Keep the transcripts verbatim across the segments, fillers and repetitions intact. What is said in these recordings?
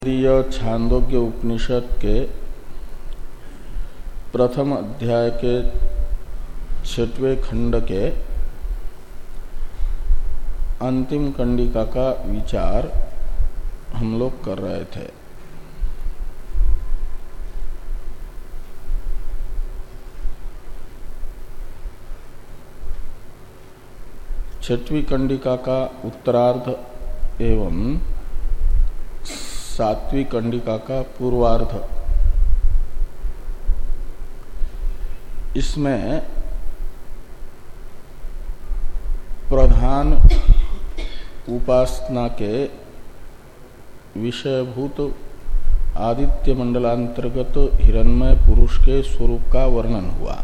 तैत्तिरीय छांदोग्य उपनिषद के प्रथम अध्याय के छठवें खंड के अंतिम कंडिका का विचार हम लोग कर रहे थे। छठवीं कंडिका का उत्तरार्ध एवं सातवीं कंडिका का पूर्वार्ध, इसमें प्रधान उपासना के विषयभूत आदित्य मंडलांतर्गत हिरण्मय पुरुष के स्वरूप का वर्णन हुआ।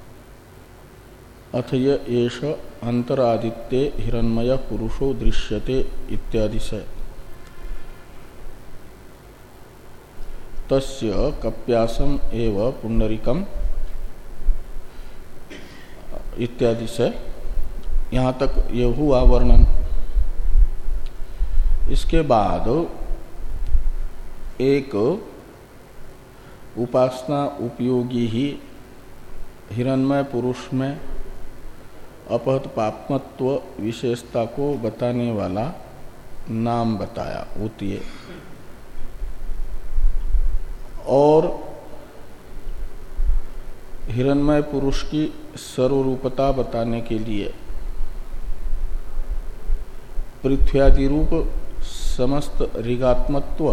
अथ एष अंतरादित्ये हिरण्मय पुरुषो दृश्यते इत्यादि से तस्य कप्यासम एव पुंडरीकम इत्यादि से यहाँ तक ये हुआ वर्णन। इसके बाद एक उपासना उपयोगी ही हिरण्मय पुरुष में अपहत पापमत्व विशेषता को बताने वाला नाम बताया ऊतीय, और हिरण्मय पुरुष की सर्वरूपता बताने के लिए पृथ्व्यादि रूप समस्त ऋगात्मत्व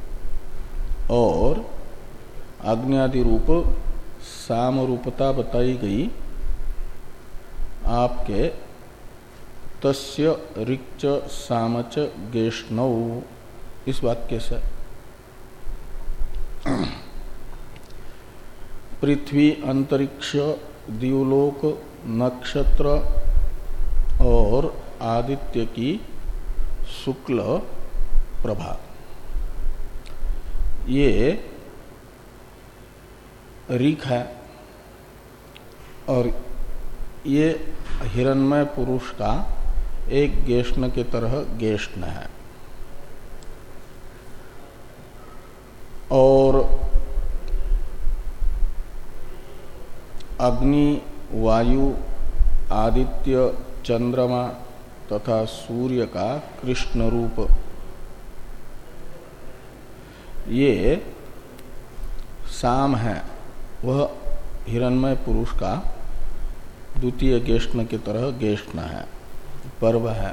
और अग्न्यादि रूप सामरूपता बताई गई। आपके तस्य ऋक्च सामच गेष्णौ इस वाक्य से पृथ्वी, अंतरिक्ष, द्युलोक, नक्षत्र और आदित्य की शुक्ल प्रभा, ये ऋक् है और ये हिरण्मय पुरुष का एक गेष्ण के तरह गेष्ण है। और अग्नि, वायु, आदित्य, चंद्रमा तथा सूर्य का कृष्ण रूप, ये साम है, वह हिरण्मय पुरुष का द्वितीय गेष्ण की तरह गेष्ण है, पर्व है।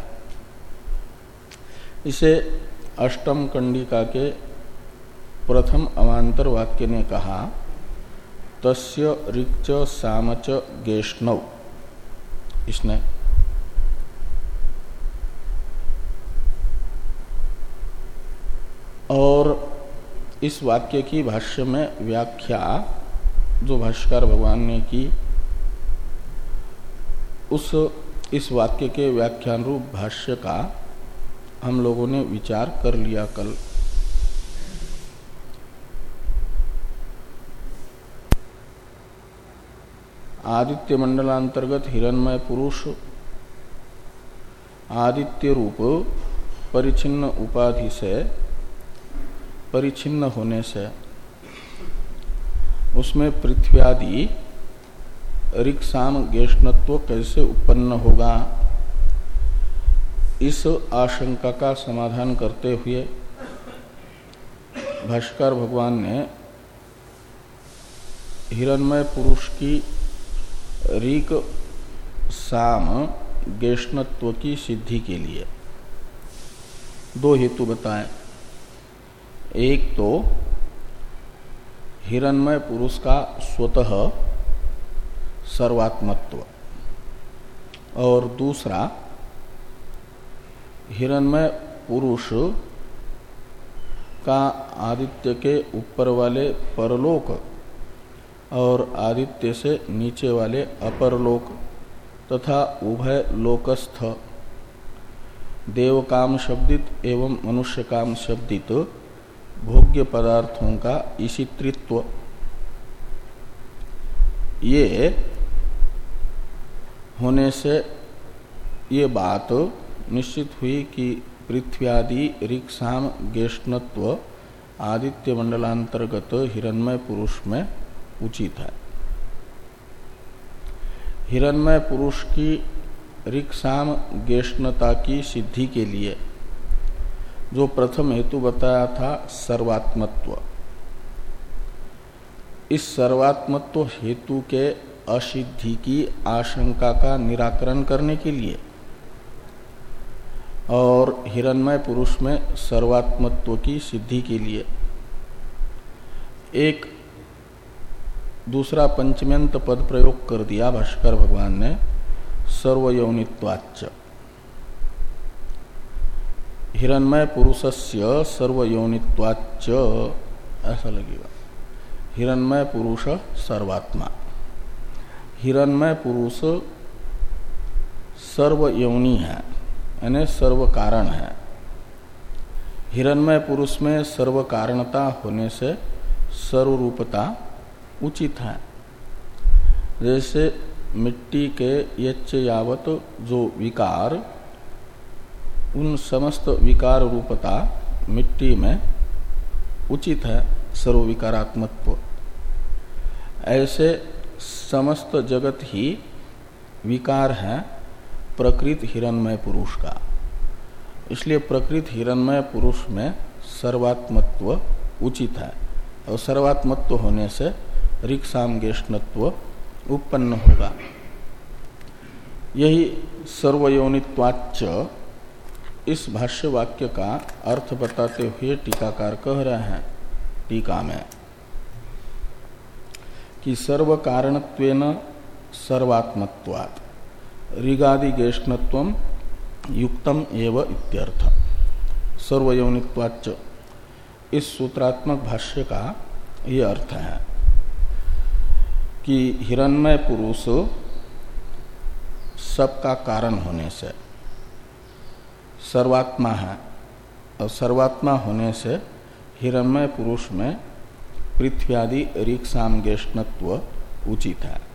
इसे अष्टम कंडिका के प्रथम अवांतर वाक्य ने कहा तस्य ऋक्च सामच गेष्णौ। इसने और इस वाक्य की भाष्य में व्याख्या जो भाष्यकार भगवान ने की, उस इस वाक्य के व्याख्यान रूप भाष्य का हम लोगों ने विचार कर लिया कल। आदित्य मंडलांतर्गत हिरण्मय पुरुष आदित्य रूप परिचिन्न उपाधि से परिचिन्न होने से उसमें पृथ्व्यादि ऋक्साम गेष्णत्व कैसे उत्पन्न होगा, इस आशंका का समाधान करते हुए भाष्यकार भगवान ने हिरण्मय पुरुष की ऋक् साम गेष्णत्व की सिद्धि के लिए दो हेतु बताए। एक तो हिरण्मय पुरुष का स्वतः सर्वात्मत्व, और दूसरा हिरण्मय पुरुष का आदित्य के ऊपर वाले परलोक और आदित्य से नीचे वाले अपरलोक तथा उभय लोकस्थ देवकाम शब्दित एवं मनुष्य काम शब्दित भोग्य पदार्थों का ईशित्रित्व, ये होने से ये बात निश्चित हुई कि पृथ्व्यादि ऋक्साम गेष्णत्व आदित्य मंडलांतर्गत हिरण्मय पुरुष में उचित है। हिरण्मय पुरुष की ऋक्साम गेष्णता की सिद्धि के लिए जो प्रथम हेतु बताया था सर्वात्मत्व, इस सर्वात्मत्व हेतु के असिद्धि की आशंका का निराकरण करने के लिए और हिरण्मय पुरुष में सर्वात्मत्व की सिद्धि के लिए एक दूसरा पंचम्यंत पद प्रयोग कर दिया भाष्कर भगवान ने, सर्वयोनित्वाच्च। हिरण्मय पुरुषस्य सर्वयोनित्वाच्च ऐसा लगेगा, हिरण्मय पुरुष सर्वात्मा। हिरण्मय पुरुष सर्वयोनि है, यानी सर्व कारण है। हिरण्मय पुरुष में सर्व कारणता होने से सर्वरूपता उचित है। जैसे मिट्टी के यच्च यावत जो विकार, उन समस्त विकार रूपता मिट्टी में उचित है, सर्व विकारात्मत्व। ऐसे समस्त जगत ही विकार है प्रकृत हिरण्मय पुरुष का। इसलिए प्रकृत हिरण्मय पुरुष में सर्वात्मत्व उचित है और सर्वात्मत्व होने से ऋक्साम गेष्णत्व उत्पन्न होगा। यही सर्वयोनित्वाच्च इस भाष्य वाक्य का अर्थ बताते हुए टीकाकार कह रहे हैं टीका में कि सर्व कारणत्वेन सर्वात्मत्वात् ऋगादि गेष्णत्वम युक्तम एव इत्यर्थ। सर्वयोनित्वाच्च इस सूत्रात्मक भाष्य का ये अर्थ है कि हिरण्मय पुरुष सबका कारण होने से सर्वात्मा है और सर्वात्मा होने से हिरण्मय पुरुष में पृथ्व्यादि ऋक्साम गेष्णत्व उचित है।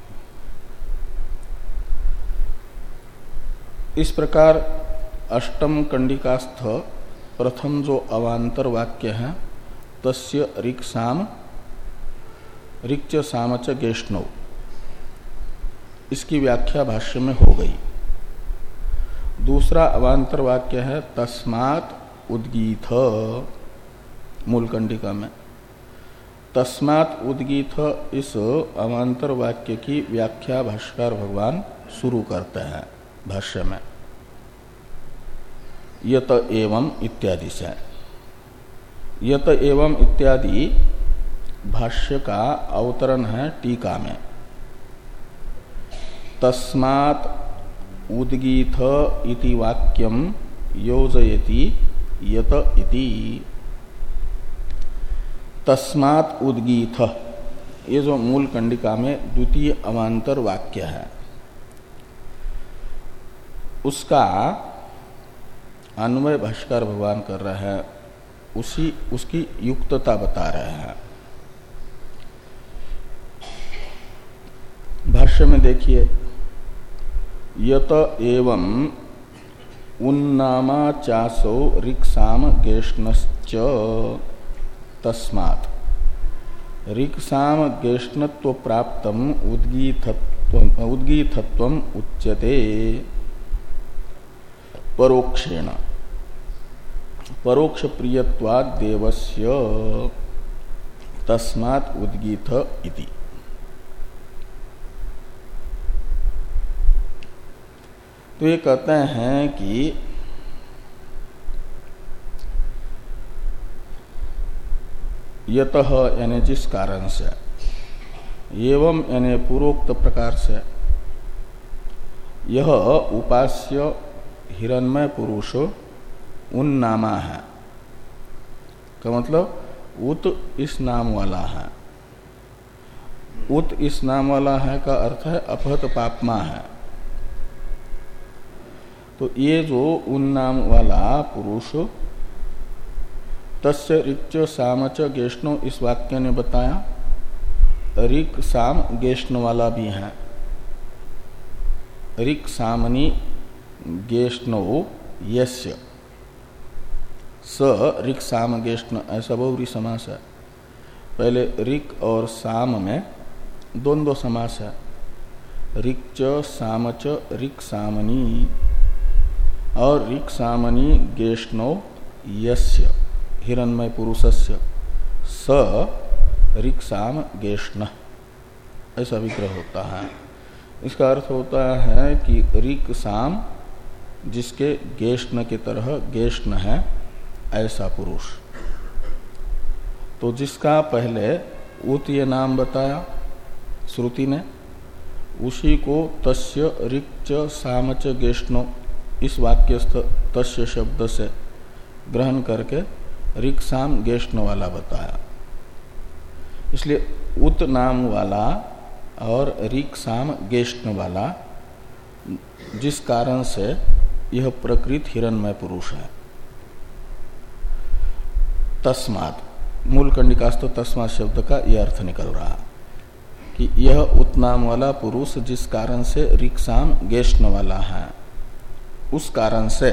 इस प्रकार अष्टम कंडिकास्थ प्रथम जो अवांतर वाक्य है तस्य ऋक्साम ऋक्च सामच गेष्णो, इसकी व्याख्या भाष्य में हो गई। दूसरा अवांतर वाक्य है तस्मात् उद्गीथ, मूल कंडिका में तस्मात् उद्गीथ, इस अवांतर वाक्य की व्याख्या भाष्यकार भगवान शुरू करते हैं भाष्य में यत एवं इत्यादि से। यत एवं इत्यादि भाष्य का अवतरण है टीका में। तस्मात् उद्गीथ इति वाक्यम योजयति यत इति। तस्मात् उद्गीथ ये जो मूल कंडिका में द्वितीय अवांतर वाक्य है उसका अन्वय भाष्यकार भगवान कर रहे हैं, उसी उसकी युक्तता बता रहे हैं। भाष्य में देखिए यत एवं उन्नामा चासो ऋक्साम गेष्णश्च तस्मात् ऋक्साम गेष्णत्व प्राप्तम उद्गीथत्व उद्गीथत्वम उच्यते परोक्षेण परोक्ष प्रियत्वाद देवस्य तस्मात् उद्गीथ इति। तो ये कहते हैं कि यतः यानी जिस कारण से, एवं यानी पूर्वोक्त प्रकार से, यह उपास्य हिरण्मय पुरुष उन्नामा है का मतलब उत इस नाम वाला है। उत इस नाम वाला है का अर्थ है अपहत पापमा है। तो ये जो उन्नाम वाला पुरुष तस्य ऋक्च सामच गेष्णो इस वाक्य ने बताया, ऋक् साम गेष्ण वाला भी है। ऋक् सामनी गेष्णो यस्य स ऋक् साम गेष्ण, ऐसा बहुव्रीहि समास है। पहले ऋक् और साम में द्वंद्व समास है। ऋक् च साम च ऋक् सामनी, और ऋक् सामनी गेष्णो यस्य हिरण्मय पुरुषस्य स ऋक् साम गेष्ण, ऐसा विग्रह होता है। इसका अर्थ होता है कि ऋक् साम जिसके गेष्ण की तरह गेष्ण है ऐसा पुरुष। तो जिसका पहले उत ये नाम बताया श्रुति ने, उसी को तस्य ऋक् च साम च गेष्णो इस वाक्यस्थ तस्य शब्द से ग्रहण करके ऋक् साम गेष्ण वाला बताया। इसलिए उत नाम वाला और ऋक् साम गेष्ण वाला जिस कारण से यह प्रकृत हिरण्मय पुरुष है। तस्मात् मूल कंडिकास्थ तस्मात् शब्द का यह अर्थ निकल रहा कि यह उत नाम वाला पुरुष जिस कारण से ऋक् साम गेष्ण वाला है, उस कारण से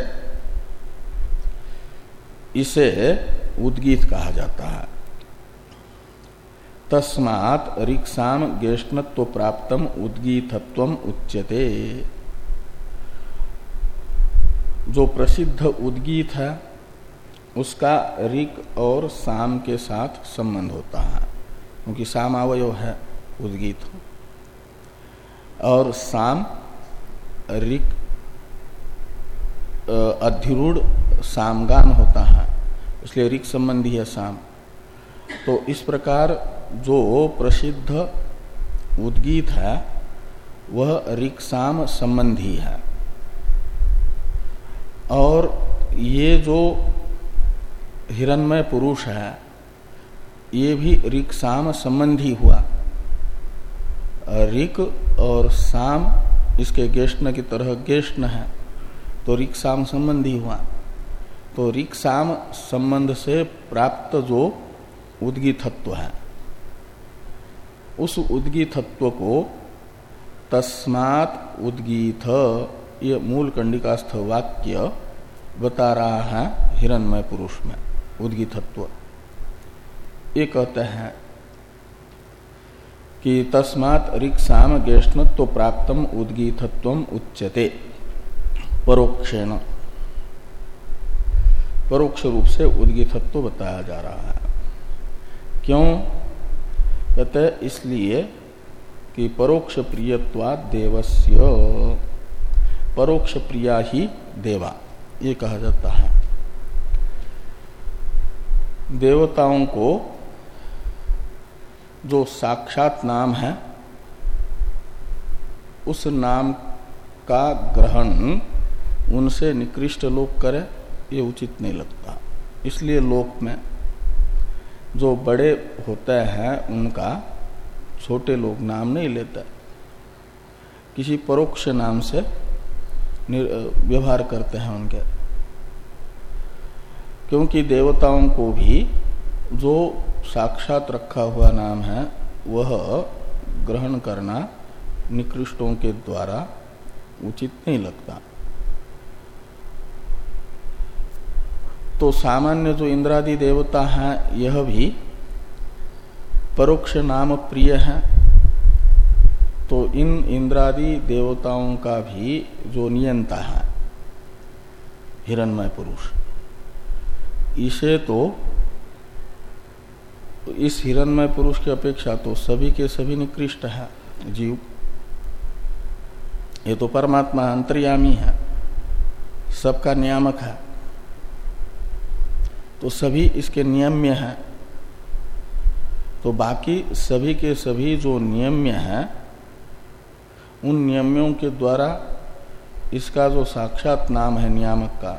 इसे उद्गीत कहा जाता है। तस्मात् ऋक् साम गेष्णत्व प्राप्तम उद्गीतत्वम उच्यते। जो प्रसिद्ध उद्गीत है उसका ऋक् और साम के साथ संबंध होता है, क्योंकि साम अवयव है उद्गीत, और साम ऋक् अधिरूढ़ सामगान होता है, इसलिए ऋक् संबंधी है साम। तो इस प्रकार जो प्रसिद्ध उद्गीत है वह ऋक् साम संबंधी है, और ये जो हिरण्मय पुरुष है ये भी ऋक् साम संबंधी हुआ। ऋक् और साम इसके गेष्ण की तरह गेष्ण है, तो ऋक् साम संबंधी हुआ। तो ऋक् साम संबंध से प्राप्त जो उद्गीतत्व है, उस उद्गीतत्व को तस्मात् उद्गीत ये मूल कंडिकास्थ वाक्य बता रहा है हिरण्मय पुरुष में उद्गीतत्व। ये कहते हैं कि तस्मात् ऋक् साम गेष्णत्व प्राप्तम उद्गीतत्वम उच्यते परोक्षेण। परोक्ष रूप से उद्गीतत्व बताया जा रहा है। क्यों कहते? इसलिए कि परोक्ष प्रियत्वात् देवस्य, परोक्ष प्रिया ही देवा, ये कहा जाता है। देवताओं को जो साक्षात नाम है उस नाम का ग्रहण उनसे निकृष्ट लोग करे ये उचित नहीं लगता। इसलिए लोक में जो बड़े होते हैं उनका छोटे लोग नाम नहीं लेते, किसी परोक्ष नाम से व्यवहार करते हैं उनके। क्योंकि देवताओं को भी जो साक्षात रखा हुआ नाम है वह ग्रहण करना निकृष्टों के द्वारा उचित नहीं लगता। तो सामान्य जो इंद्रादि देवता हैं यह भी परोक्ष नाम प्रिय है। तो इन इंद्रादि देवताओं का भी जो नियंता है हिरण्मय पुरुष, इसे तो इस हिरण्मय पुरुष की अपेक्षा तो सभी के सभी निकृष्ट है जीव। ये तो परमात्मा अंतर्यामी है, सबका नियामक है, तो सभी इसके नियम्य हैं। तो बाकी सभी के सभी जो नियम्य हैं उन नियम्यों के द्वारा इसका जो साक्षात नाम है नियामक का,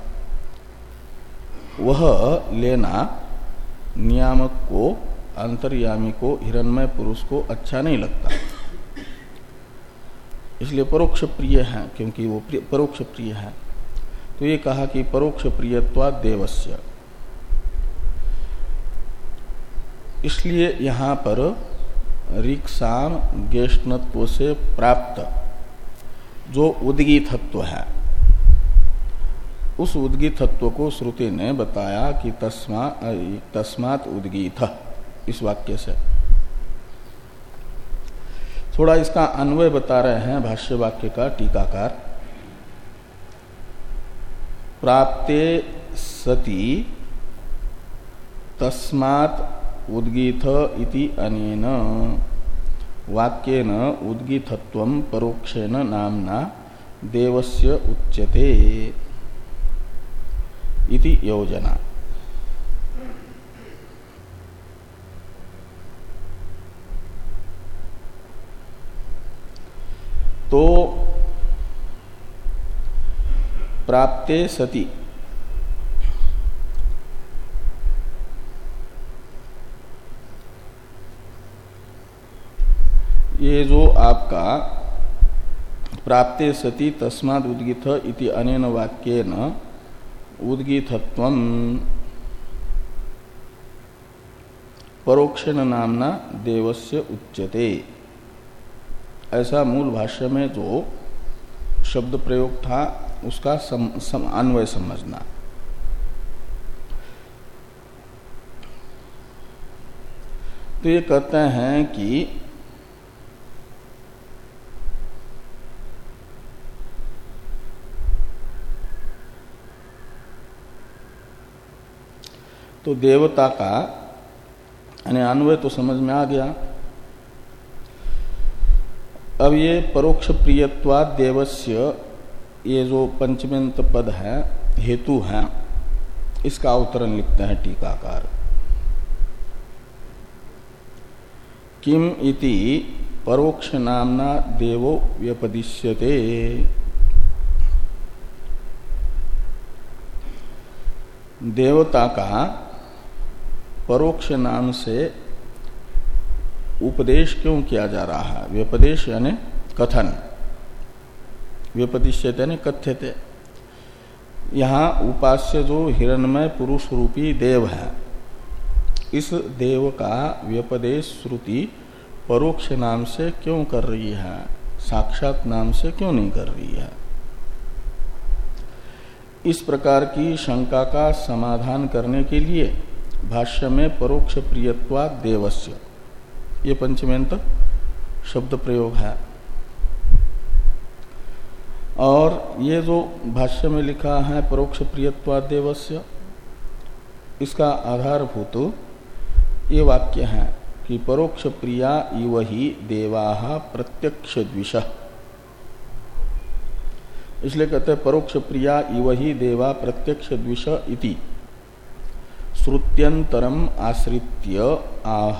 वह लेना नियामक को, अंतर्यामी को, हिरण्मय पुरुष को अच्छा नहीं लगता। इसलिए परोक्ष प्रिय है, क्योंकि वो परोक्ष प्रिय है। तो ये कहा कि परोक्ष प्रियत्वात् देवस्य। इसलिए यहां पर ऋक् साम गेष्णत्व से प्राप्त जो उद्गीतत्व है उस उद्गीतत्व को श्रुति ने बताया कि तस्मा तस्मात् उद्गीत, इस वाक्य से। थोड़ा इसका अन्वय बता रहे हैं भाष्य वाक्य का टीकाकार। प्राप्ते सति तस्मात् उद्गीत इति अनेन वाक्येन उद्गीतत्वं परोक्षेण नामना देवस्य उच्यते इति योजना। तो प्राप्ते सति ये जो आपका प्राप्ते सति तस्माद् उद्गीत इति अनेन वाक्येन उद्गीतत्वं परोक्षेण नामना देवस्य उच्यते, ऐसा मूल भाष्य में जो शब्द प्रयोग था उसका सम, सम, अन्वय समझना। तो ये कहते हैं कि तो देवता का यानी अन्वय तो समझ में आ गया। अब ये परोक्ष प्रियत्वाद देवस्य, ये जो पंचमेंत पद है हेतु है, इसका अवतरण लिखते हैं टीकाकार। किम इति परोक्ष नामना देवो व्यपदिश्यते। देवता का परोक्ष नाम से उपदेश क्यों किया जा रहा है? व्यपदेश यानी कथन, व्यपदिश्यते यानी कथ्यते। यहाँ उपास्य जो हिरण्मय पुरुष रूपी देव है, इस देव का व्यपदेश श्रुति परोक्ष नाम से क्यों कर रही है, साक्षात नाम से क्यों नहीं कर रही है? इस प्रकार की शंका का समाधान करने के लिए भाष्य में परोक्ष प्रियत्वाद देवस्य, ये पंचमेंत शब्द प्रयोग है। और ये जो भाष्य में लिखा है परोक्ष प्रियत्वाद देवस्य, इसका आधारभूत ये वाक्य है कि परोक्ष प्रिया इव ही देवाः प्रत्यक्ष द्विषः। इसलिए कहते हैं परोक्ष प्रिया इव ही देवा प्रत्यक्ष द्विष इति श्रुत्यंतरम आश्रित्य आह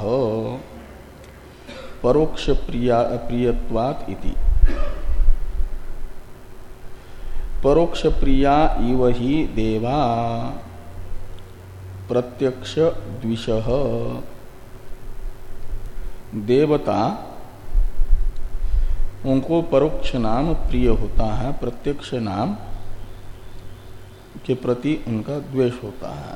परोक्ष प्रिया प्रियत्वात् इति। परोक्ष प्रिया इव ही देवा प्रत्यक्ष द्विषः, देवता उनको परोक्ष नाम प्रिय होता है, प्रत्यक्ष नाम के प्रति उनका द्वेष होता है।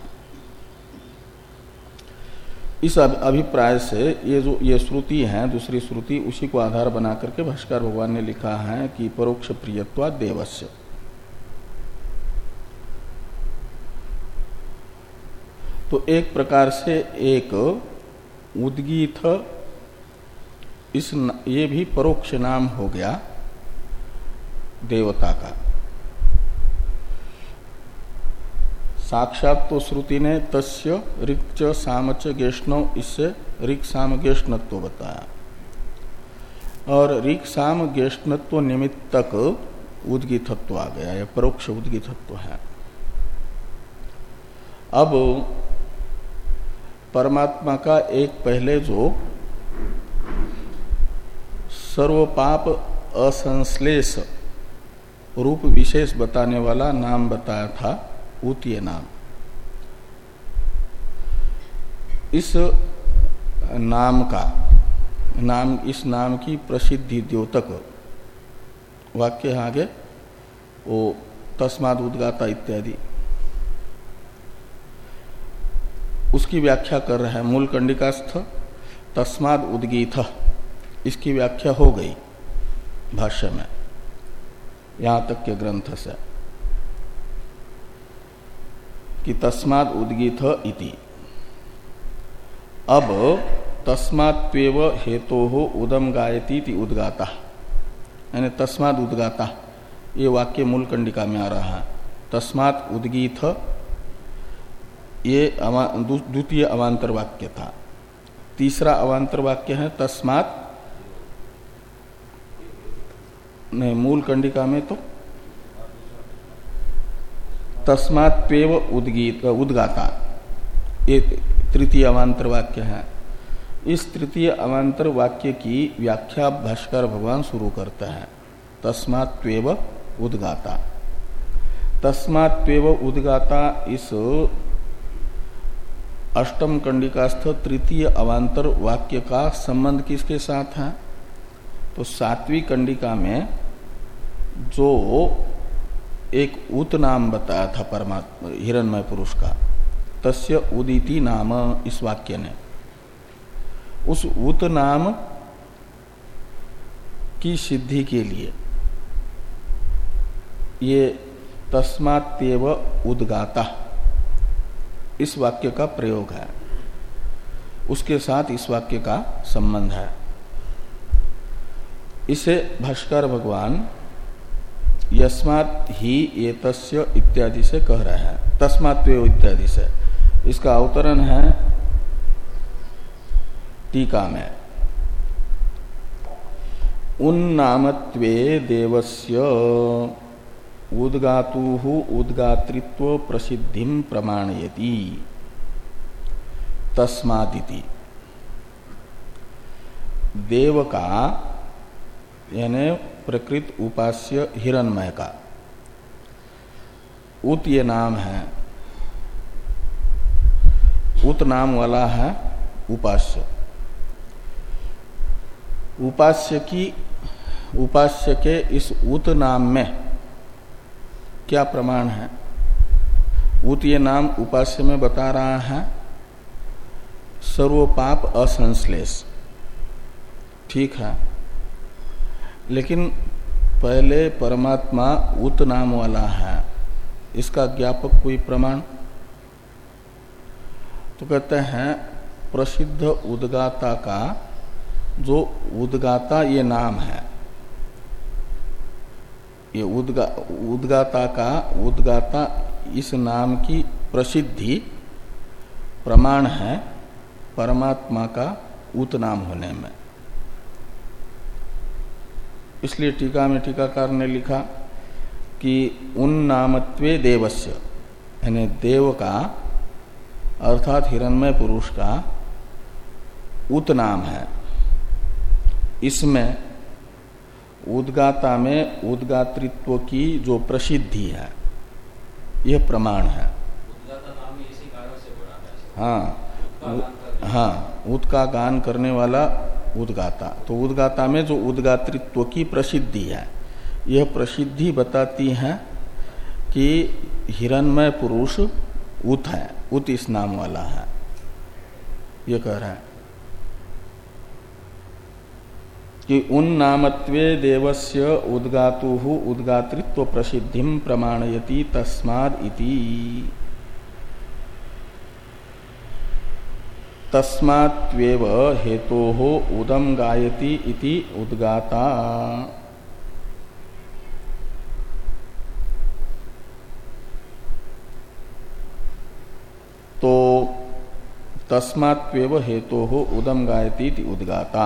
इस अभिप्राय से ये जो ये श्रुति है, दूसरी श्रुति, उसी को आधार बना करके भाष्कर भगवान ने लिखा है कि परोक्ष प्रियत्वात् देवस्य। तो एक प्रकार से एक उद्गीत, इस न, ये भी परोक्ष नाम हो गया देवता का। साक्षात तो श्रुति ने तस्य ऋक्च सामच गेष्णव, इससे ऋक् साम गेष्णत्व बताया, और ऋक् साम गेष्णत्व निमित्तक उद्गीतत्व आ गया, यह परोक्ष उद्गीतत्व है। अब परमात्मा का एक पहले जो सर्वपाप असंश्लेष रूप विशेष बताने वाला नाम बताया था, ऊतीय नाम। इस नाम का नाम इस नाम की प्रसिद्धि द्योतक वाक्य आगे वो तस्माद् उद्गाता इत्यादि, उसकी व्याख्या कर रहे हैं। मूल कंडिकास्थ तस्माद् उद्गीत, इसकी व्याख्या हो गई भाष्य में, यहां तक के ग्रंथ से। कि तस्मात् उद्गीत इति। अब तस्मात्वेव हेतोः उदम गायति इति उद्गाता, यानी तस्मात् उद्गाता, ये वाक्य मूल कंडिका में आ रहा है। तस्मात् उद्गीत ये द्वितीय अवांतर वाक्य था। तीसरा अवांतर वाक्य है तस्मात्, नहीं मूल कंडिका में तो तस्मात्वेव उद्गीत उद्गाता, ये तृतीय अवांतर वाक्य है। इस तृतीय अवांतर वाक्य की व्याख्या भाष्कर भगवान शुरू करते हैं। तस्मात्वेव उद्गाता, तस्मात्वेव उद्गाता इस अष्टम कंडिकास्थ तृतीय अवांतर वाक्य का संबंध किसके साथ है? तो सातवीं कंडिका में जो एक उत नाम बताया था परमात्मा हिरण्मय पुरुष का, तस्य उदिति नाम, इस वाक्य ने उस उत नाम की सिद्धि के लिए ये तस्मात्तेव उद्गाता इस वाक्य का प्रयोग है, उसके साथ इस वाक्य का संबंध है। इसे भाष्कर भगवान यस्मात् ही एतस्य इत्यादि से कह रहे हैं, तस्मात्वेव इत्यादि से। इसका अवतरण है टीका में, उन्नामत्वे देवस्य उद्गातुः उद्गातृत्व प्रसिद्धिं प्रमाणयति तस्मादिति। देव का यानी प्रकृत उपास्य हिरण्मय का उत ये नाम है, उत नाम वाला है उपास्य। उपास्य की उपास्य के इस उत नाम में क्या प्रमाण है? उत ये नाम उपास्य में बता रहा है सर्व पाप असंश्लेष, ठीक है। लेकिन पहले परमात्मा उत नाम वाला है, इसका ज्ञापक कोई प्रमाण? तो कहते हैं प्रसिद्ध उद्गाता का जो उद्गाता ये नाम है, ये उद्गा उद्गाता का उद्गाता इस नाम की प्रसिद्धि प्रमाण है परमात्मा का उत नाम होने में। इसलिए टीका में टीकाकार ने लिखा कि उन्नामत्वे देवस्य, यानी देव का अर्थात हिरण्मय पुरुष का उत नाम है, इसमें उद्गाता में उद्गातृत्व की जो प्रसिद्धि है यह प्रमाण है। उद्गाता नाम इसी कारण से बना है। हाँ, हाँ, उद का गान करने वाला उद्गाता, तो उद्गाता में जो उद्गातृत्व की प्रसिद्धि है, यह प्रसिद्धि बताती है कि हिरण्मय पुरुष उत है, उत इस नाम वाला है, ये कह रहा है कि उन्नामत्वे देवस्य उद्गातुः उद्गातृत्व प्रसिद्धिं प्रमाणयति तस्माद् इति। तस्मात्वेव हेतोः उदम गायति इति उद्गाता। तो तस्मात्वेव हेतोः उदम गायति इति उद्गाता।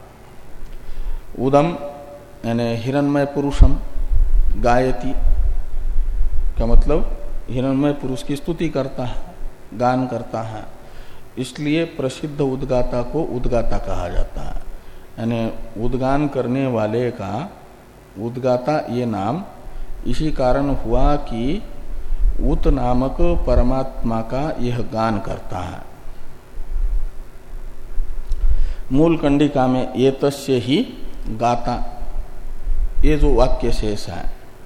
उदम यानी हिरण्मय पुरुषम, गायति का मतलब हिरण्मय पुरुष की स्तुति करता है, गान करता है, इसलिए प्रसिद्ध उद्गाता को उद्गाता कहा जाता है। यानी उद्गान करने वाले का उद्गाता ये नाम इसी कारण हुआ कि उत नामक परमात्मा का यह गान करता है। मूल कंडिका में ये तस्य ही गाता, ये जो वाक्य शेष है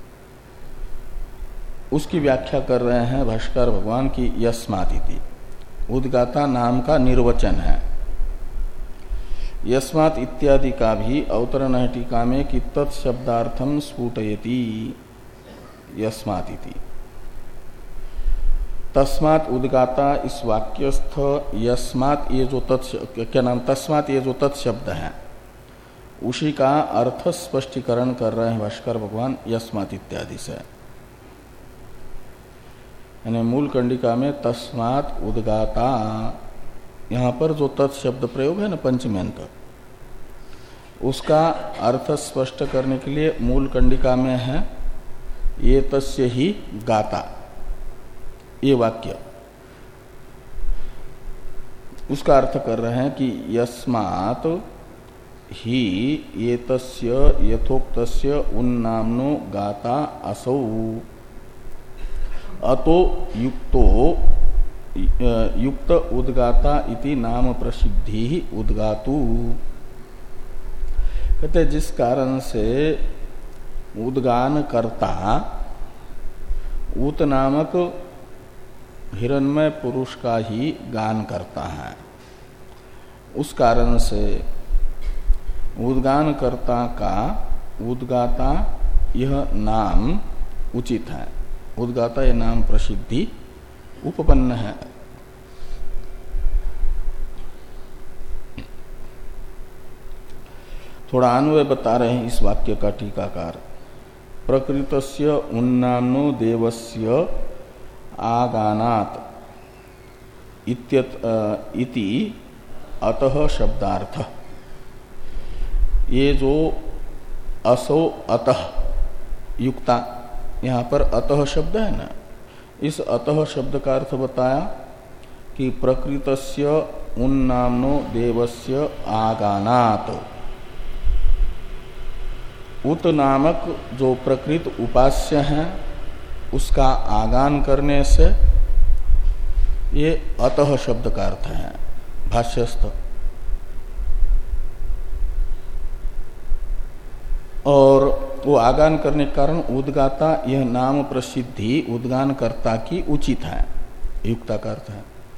उसकी व्याख्या कर रहे हैं भाष्कर भगवान की यस्मादिति। उद्गाता नाम का निर्वचन है। यस्मात् इत्यादि का भी अवतरण है टीका में कि तत्शब्दार्थम स्फुटयति यस्मादिति। तस्मात् उद्गाता इस वाक्यस्थ यस्मात् ये जो तत् क्या नाम तस्मात् ये जो तत्शब्द है उसी का अर्थ स्पष्टीकरण कर रहे हैं भाष्कर भगवान यस्मात् इत्यादि से। यानी मूल कंडिका में तस्मात् उद्गाता यहाँ पर जो तत्शब्द प्रयोग है ना पंचम्यंत, उसका अर्थ स्पष्ट करने के लिए मूल कंडिका में है ये तस्य ही गाता, ये वाक्य उसका अर्थ कर रहे हैं कि यस्मात् ही ये तस्य यथोक्तस्य उन्नाम्नो गाता असौ अतो युक्तो युक्त उद्गाता इति नाम प्रसिद्धि ही उद्गातु। कहते जिस कारण से उद्गान करता उत नामक हिरण्मय पुरुष का ही गान करता है, उस कारण से उद्गानकर्ता का उद्गाता यह नाम उचित है। उद्गाता यह नाम प्रसिद्धि उपपन्न है। थोड़ा अन्वय बता रहे हैं इस वाक्य का टीकाकार। प्रकृतस्य उन्नाम्नो देवस्य आगानात् इत्यत इति अतः शब्दार्थ। ये जो असो अतः युक्ता, यहाँ पर अतः शब्द है ना, इस अतः शब्द का अर्थ बताया कि प्रकृतस्य उन्नाम्नो देवस्य आगानात्, उत नामक जो प्रकृत उपास्य है उसका आगान करने से ये अतः शब्द का अर्थ है भाष्यस्थ। और वो आगान करने के कारण उद्गाता यह नाम प्रसिद्धि उद्गान कर्ता की उचित है, युक्ता का अर्थ है।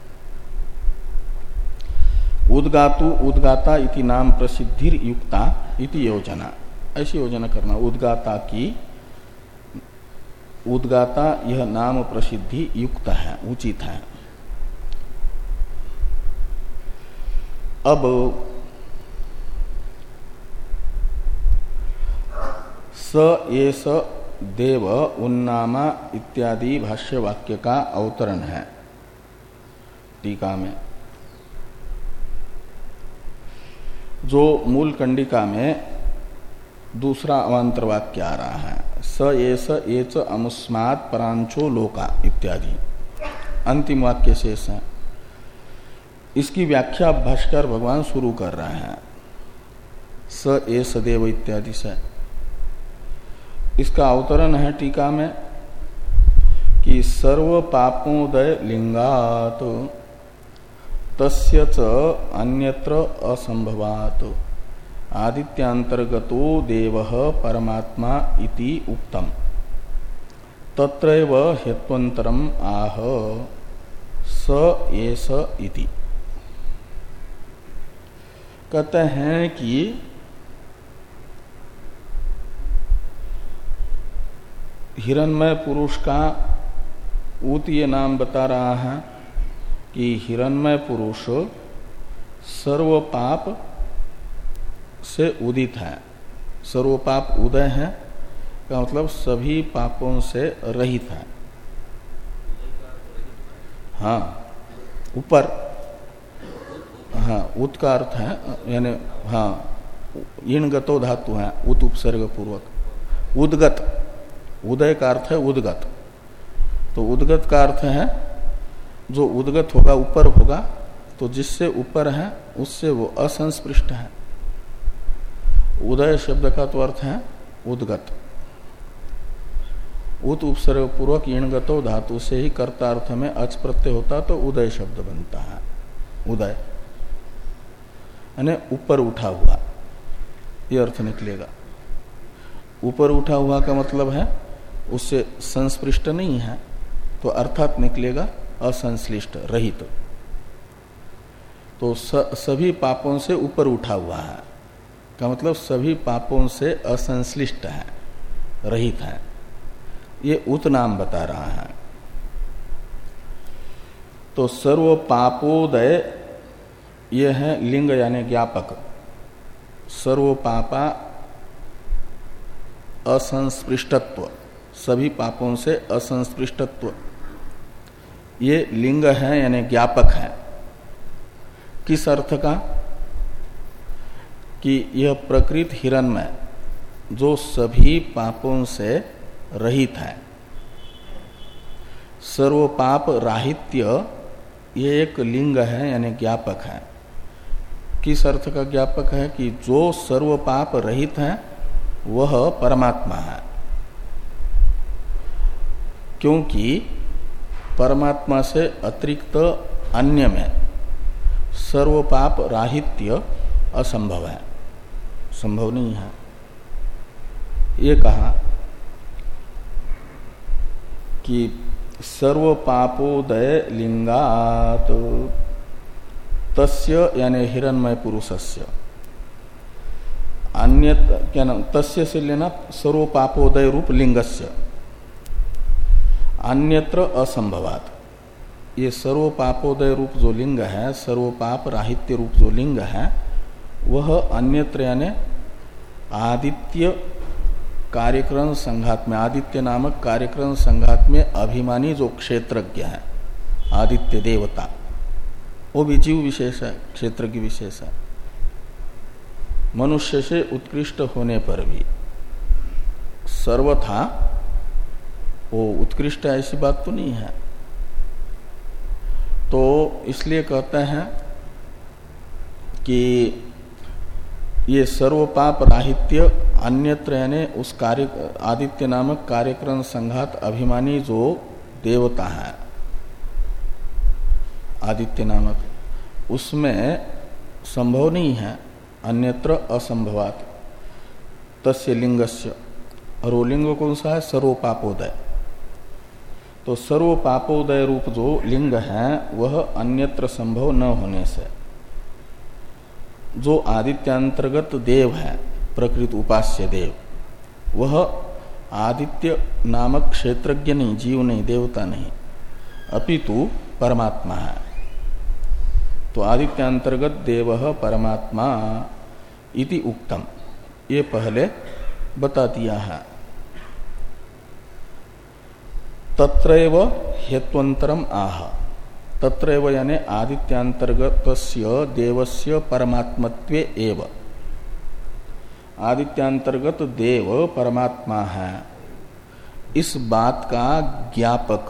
उद्गातु उद्गाता इति नाम प्रसिद्धि युक्ता इति योजना, ऐसी योजना करना। उद्गाता की उद्गाता यह नाम प्रसिद्धि युक्त है, उचित है। अब स ये स देव उन्नामा इत्यादि भाष्य वाक्य का अवतरण है टीका में। जो मूल कंडिका में दूसरा अवान्तर वाक्य आ रहा है, स ये स ये च अमुस्मात् परांचो लोका इत्यादि अंतिम वाक्य शेष है। इसकी व्याख्या भाष्कर भगवान शुरू कर रहे हैं स ये स देव इत्यादि से। इसका अवतरण है टीका में कि सर्व पापोदय लिंगात तस्य च अन्यत्र असंभवात आदित्यांतर्गतो देवः परमात्मा इति उक्तम तत्रैव हेत्वंतरम आह स एस इति। कहते हैं कि हिरण्मय पुरुष का ऊत ये नाम बता रहा है कि हिरण्मय पुरुष सर्व पाप से उदित है। सर्व पाप उदय है का मतलब सभी पापों से रहित है। हाँ, ऊपर, हाँ उत का अर्थ है यानी हाँ इन गतो धातु है, उत उपसर्ग पूर्वक। उद्गत, उदय का अर्थ है उद्गत, तो उद्गत का अर्थ है जो उद्गत होगा ऊपर होगा, तो जिससे ऊपर है उससे वो असंस्पृष्ट है। उदय शब्द का तो अर्थ है उद्गत। उत उपसर्ग पूर्वक इणगतो धातु से ही कर्ता अर्थ में अच प्रत्यय होता तो उदय शब्द बनता है। उदय यानी ऊपर उठा हुआ, ये अर्थ निकलेगा। ऊपर उठा हुआ का मतलब है उससे संस्पृष्ट नहीं है, तो अर्थात निकलेगा असंश्लिष्ट, रहित। तो स, सभी पापों से ऊपर उठा हुआ है का मतलब सभी पापों से असंश्लिष्ट है, रहित है। ये उत नाम बता रहा है। तो सर्व पापोदय ये है लिंग यानी ज्ञापक। सर्व पापा असंस्पृष्टत्व, सभी पापों से असंस्पृष्टत्व, ये लिंग है यानी ज्ञापक है। किस अर्थ का? कि यह प्रकृत हिरण्मय जो सभी पापों से रहित है, सर्व पाप राहित्य, ये एक लिंग है यानी ज्ञापक है। किस अर्थ का ज्ञापक है? कि जो सर्व पाप रहित है वह परमात्मा है, क्योंकि परमात्मा से अतिरिक्त अन्य में सर्व पाप राहित्य असंभव है, संभव नहीं है। ये कहा कि सर्व पापोदय लिंगात, तस्य यानी हिरण्मय पुरुषस्य, अन्य क्या नाम, तस्य से लेना सर्व पापोदय रूप लिंगस्य, अन्यत्र असंभवात। ये सर्व पापोदय रूप जो लिंग है, सर्व पाप राहित्य रूप जो लिंग है, वह अन्यत्र यानी आदित्य कार्यक्रम संघात में, आदित्य नामक कार्यक्रम संघात में अभिमानी जो क्षेत्रज्ञ है, आदित्य देवता, वो भी जीव विशेष है, क्षेत्र की विशेष है। मनुष्य से उत्कृष्ट होने पर भी सर्वथा वो उत्कृष्ट है ऐसी बात तो नहीं है। तो इसलिए कहते हैं कि ये सर्व पाप राहित्य अन्यत्र यानी उस कार्य आदित्य नामक कार्यक्रम संघात अभिमानी जो देवता है आदित्य नामक, उसमें संभव नहीं है, अन्यत्र असंभवात। तस्य लिंगस्य, और वो लिंग कौन सा है? सर्व पापोदय। तो सर्व पापोदय रूप जो लिंग है वह अन्यत्र संभव न होने से जो आदित्यांतर्गत देव है, प्रकृत उपास्य देव, वह आदित्य नामक क्षेत्रज्ञ नहीं, जीव नहीं, देवता नहीं, अपितु परमात्मा है। तो आदित्यांतर्गत देव परमात्मा इति उक्तम, ये पहले बता दिया है। तत्रैव हेत्वंतरम आह, तत्रैव यानी आदित्यांतर्गतस्य देवस्य परमात्मत्वे एव, आदित्यांतर्गत देव परमात्मा है, इस बात का ज्ञापक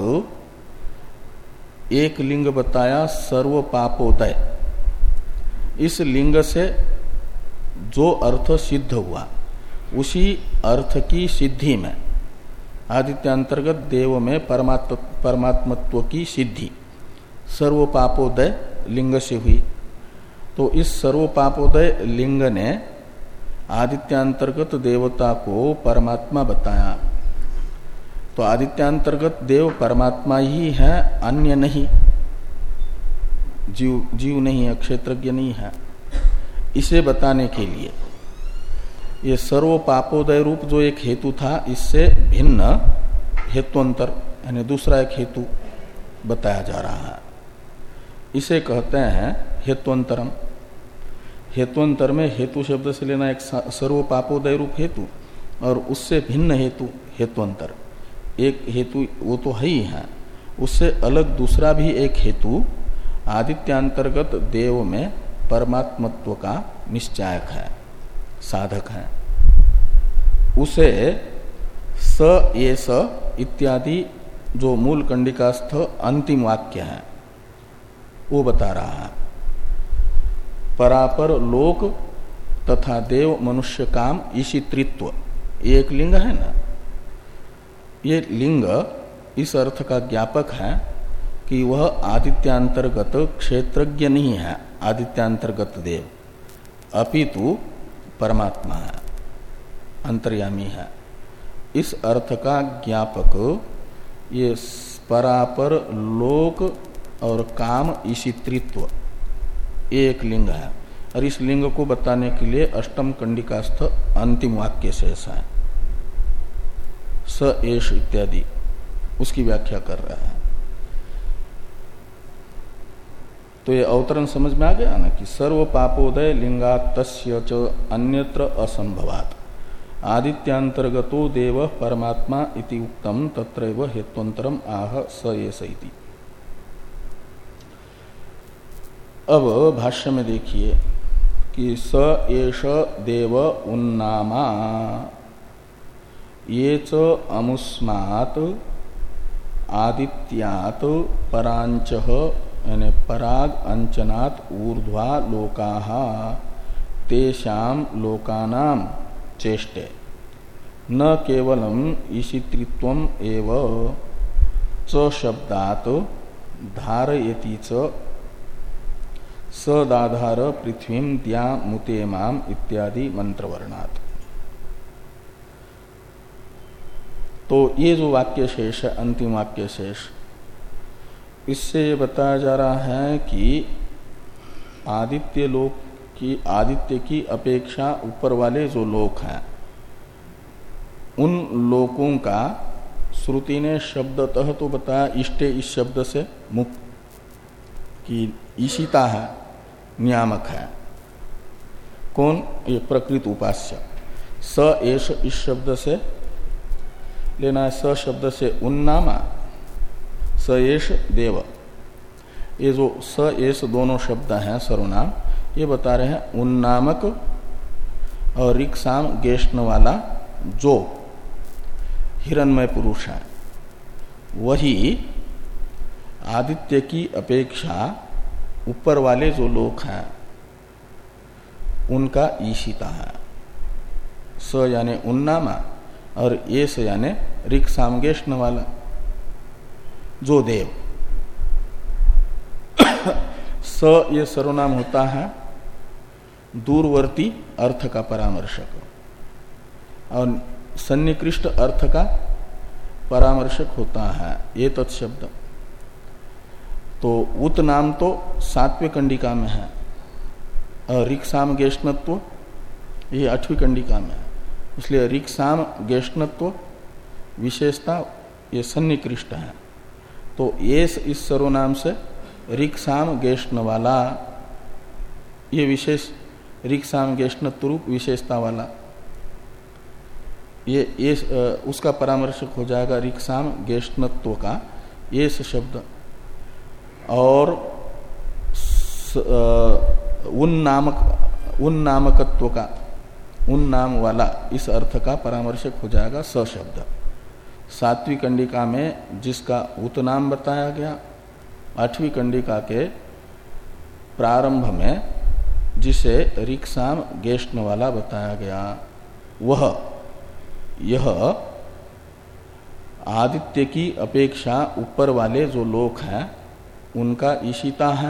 एक लिंग बताया सर्व पापोदय। इस लिंग से जो अर्थ सिद्ध हुआ उसी अर्थ की सिद्धि में आदित्यांतर्गत देव में परमात्म परमात्मत्व की सिद्धि सर्व पापोदय लिंग से हुई। तो इस सर्व पापोदय लिंग ने आदित्यांतर्गत देवता को परमात्मा बताया। तो आदित्यांतर्गत देव परमात्मा ही है, अन्य नहीं, जीव जीव नहीं है, क्षेत्रज्ञ नहीं है। इसे बताने के लिए ये सर्व पापोदय रूप जो एक हेतु था, इससे भिन्न हेत्वंतर यानी दूसरा एक हेतु बताया जा रहा है। इसे कहते हैं हेत्वंतरम। हेत्वंतर में हेतु शब्द से लेना एक सर्व पापोदय रूप हेतु और उससे भिन्न हेतु हेत्वंतर। एक हेतु वो तो है ही है, उससे अलग दूसरा भी एक हेतु आदित्यांतर्गत देव में परमात्मत्व का निश्चायक है, साधक है। उसे स ये स इत्यादि जो मूल कंडिकास्थ अंतिम वाक्य है वो बता रहा है। परापर लोक तथा देव मनुष्य काम ईशित्रित्व, ये एक लिंग है ना, ये लिंग इस अर्थ का ज्ञापक है कि वह आदित्यांतर्गत क्षेत्रज्ञ नहीं है, आदित्यांतर्गत देव, अपितु परमात्मा है, अंतर्यामी है। इस अर्थ का ज्ञापक ये परापर लोक और काम ईशित्रित्व एक लिंग है। और इस लिंग को बताने के लिए अष्टम कंडिकास्थ अंतिम वाक्य शेष है, स एष इत्यादि, उसकी व्याख्या कर रहा है। तो ये अवतरण समझ में आ गया ना कि सर्व पापोदय लिंगात तस्य च अन्यत्र असंभवात आदित्यांतर्गतो देव परमात्मा इति उक्तम तत्रैव हेत्वंतरम आह स एष इति। अब भाष्य में देखिए कि स एष देव उन्नामा ये च अमुस्मात् आदित्यात् परांचः यानी पराग अंचनात् ऊर्ध्वा लोकाः तेषां लोकानां चेष्टे न केवलम ईशित्रित्वम एव च शब्दात् धारयति च सदाधार पृथ्वीं द्या मुतेमाम इत्यादि मंत्रवर्णात्। तो ये जो वाक्य शेष है, अंतिम वाक्य शेष, इससे ये बताया जा रहा है कि आदित्य लोक की आदित्य की अपेक्षा ऊपर वाले जो लोक हैं उन लोकों का श्रुति ने शब्दतः तो बताया इष्टे इस शब्द से मुक्त की ईशिता है, नियामक है। कौन? ये प्रकृत उपास्य। स एष इस शब्द से लेना है, स शब्द से उन्नामा, स एष देव। ये जो स एष दोनों शब्द हैं सर्वनाम, ये बता रहे हैं उन्नामक और ऋक्साम गेष्ण वाला जो हिरण्मय पुरुष है वही आदित्य की अपेक्षा ऊपर वाले जो लोक हैं उनका ईशिता है। स यानी उन्नामा और ये से यानी ऋक् सामगेष्ण वाला जो देव। स ये सर्वनाम होता है दूरवर्ती अर्थ का परामर्शक और सन्निकृष्ट अर्थ का परामर्शक होता है ये तत्शब्द। तो उत नाम तो सातवें कंडिका में है और ऋक्साम गेष्णत्व ये आठवीं कंडिका में है, इसलिए ऋक्साम गेष्णत्व विशेषता ये सन्निकृष्ट है। तो ये इस सर्वनाम से ऋक्साम गेष्ण वाला ये विशेष ऋक्साम गेष्णत्व रूप विशेषता वाला ये ये उसका परामर्शक हो जाएगा ऋक्साम गेष्णत्व का ये शब्द। और उन नामक उन नामकत्व का उन नाम वाला इस अर्थ का परामर्शक हो जाएगा स शब्द। सातवीं कंडिका में जिसका उत नाम बताया गया, आठवीं कंडिका के प्रारंभ में जिसे ऋक्साम गेष्ण वाला बताया गया वह यह आदित्य की अपेक्षा ऊपर वाले जो लोक हैं उनका ईशिता है।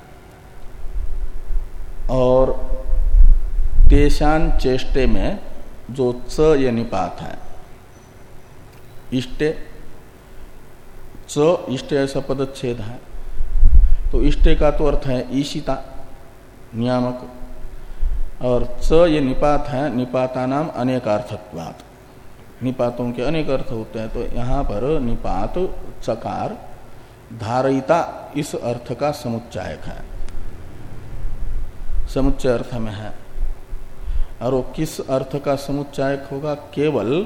और तेषां चेष्टे में जो च ये निपात है इष्टे, च इष्टे ऐसा पदच्छेद है, तो इष्टे का तो अर्थ है ईशिता नियामक, और च ये निपात है, निपाता नाम अनेकार्थत्वात्, निपातों के अनेक अर्थ होते हैं। तो यहाँ पर निपात चकार धारयिता इस अर्थ का समुच्चायक है, समुच्चय अर्थ में है। और वो किस अर्थ का समुच्चायक होगा? केवल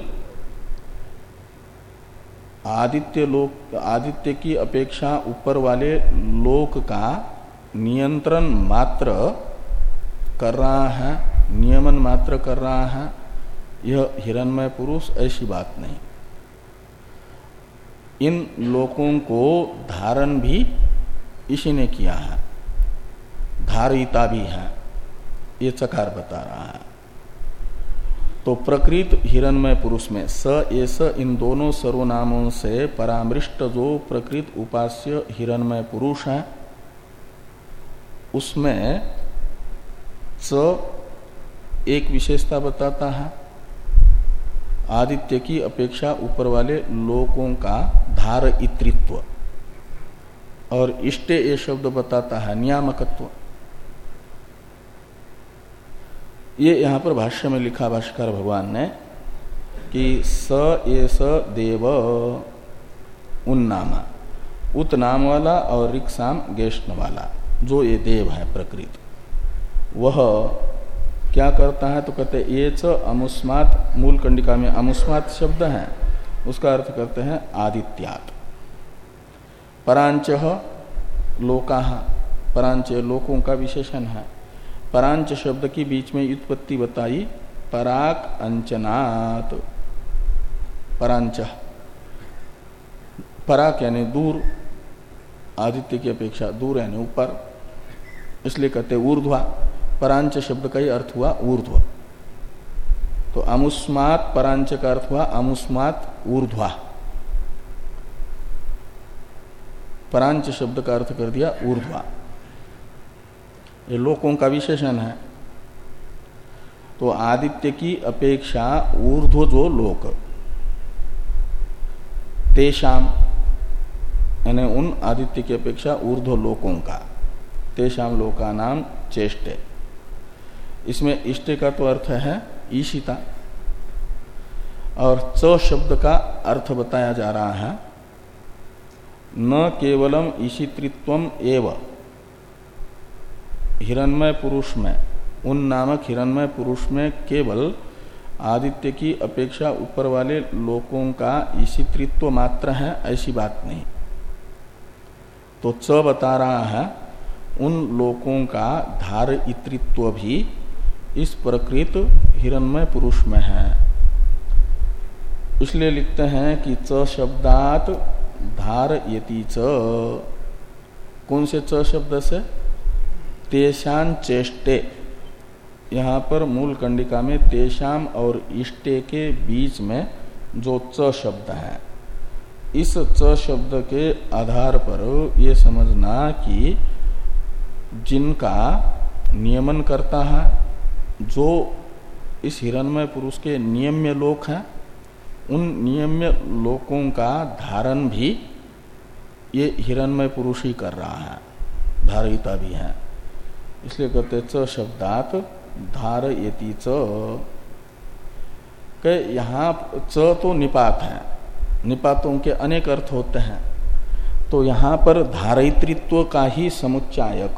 आदित्य लोक, आदित्य की अपेक्षा ऊपर वाले लोक का नियंत्रण मात्र कर रहा है, नियमन मात्र कर रहा है यह हिरण्मय पुरुष, ऐसी बात नहीं। इन लोकों को धारण भी इसी ने किया है, धारिता भी है, ये चकार बता रहा है। तो प्रकृत हिरण्मय पुरुष में स एस इन दोनों सर्वनामों से परामृष्ट जो प्रकृत उपास्य हिरण्मय पुरुष है उसमें स एक विशेषता बताता है, आदित्य की अपेक्षा ऊपर वाले लोकों का धारयित्रित्व, और इष्टे ये शब्द बताता है नियामकत्व। ये यहां पर भाष्य में लिखा भाष्यकार भगवान ने कि स एस देव उन्नामा, उत नाम वाला और ऋक्साम गेष्ण वाला, जो ये देव है प्रकृत, वह क्या करता है? तो कहते ये च अमुस्मात, मूल कंडिका में अमुस्मात शब्द है, उसका अर्थ करते हैं आदित्यात्। परांच लोकाः, परांच लोकों का विशेषण है। परांच शब्द की बीच में उत्पत्ति बताई पराक अंचनात्। परांच, पराक यानी दूर, आदित्य की अपेक्षा दूर यानी ऊपर, इसलिए कहते ऊर्ध्वा। परांच शब्द का ही अर्थ हुआ ऊर्ध्व। तो अमुस्मात् परांच का अर्थ हुआ अमुस्मात् ऊर्ध्वा। परांच शब्द का अर्थ कर दिया ऊर्ध्वा। ये लोकों का विशेषण है। तो आदित्य की अपेक्षा ऊर्ध्व जो लोक, तेषाम यानी उन आदित्य की अपेक्षा ऊर्ध्व लोकों का, तेषाम लोका नाम चेष्टे। इसमें इष्टे का तो अर्थ है ईशिता, और च शब्द का अर्थ बताया जा रहा है न केवलम ईशित्रित्वम एव, हिरण्मय पुरुष में, उन नामक हिरण्मय पुरुष में केवल आदित्य की अपेक्षा ऊपर वाले लोकों का ईशित्रित्व मात्र है, ऐसी बात नहीं। तो च बता रहा है उन लोकों का धारयित्रित्व भी इस प्रकृत हिरण्मय पुरुष में है। इसलिए लिखते हैं कि च शब्दात धारयति च, कौन से च शब्द से? तेषां चेष्टे। यहाँ पर मूल कंडिका में तेषाम और इष्टे के बीच में जो च शब्द है, इस च शब्द के आधार पर ये समझना कि जिनका नियमन करता है, जो इस हिरण्मय पुरुष के नियम्य लोक हैं, उन नियम्य लोकों का धारण भी ये हिरण्मय पुरुष ही कर रहा है, धारयिता भी है। इसलिए कहते च शब्दात धारयति च, के यहाँ च तो निपात है, निपातों के अनेक अर्थ होते हैं। तो यहाँ पर धारयित्रित्व का ही समुच्चायक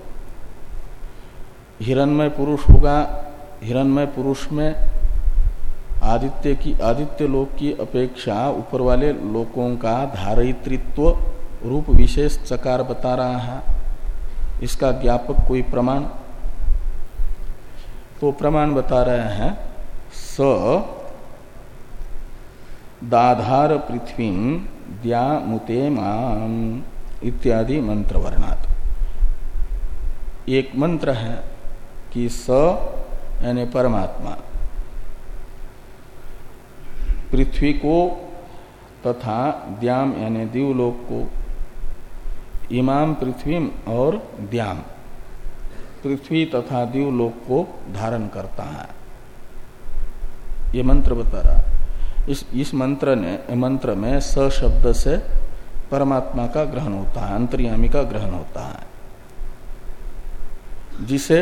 हिरण्मय पुरुष होगा। हिरण्मय पुरुष में आदित्य की आदित्य लोक की अपेक्षा ऊपर वाले लोकों का धारयित्रित्व रूप विशेष चकार बता रहा है। इसका ज्ञापक कोई प्रमाण? तो प्रमाण बता रहे हैं स दाधार पृथ्वी द्यामुते माम इत्यादि मंत्र वर्णात। एक मंत्र है कि स यानी परमात्मा पृथ्वी को तथा द्याम यानी दिवलोक को, इमाम पृथ्वी और द्याम पृथ्वी तथा दिवलोक को धारण करता है। ये मंत्र बता रहा। इस इस मंत्र ने मंत्र में स शब्द से परमात्मा का ग्रहण होता है, अंतर्यामी का ग्रहण होता है, जिसे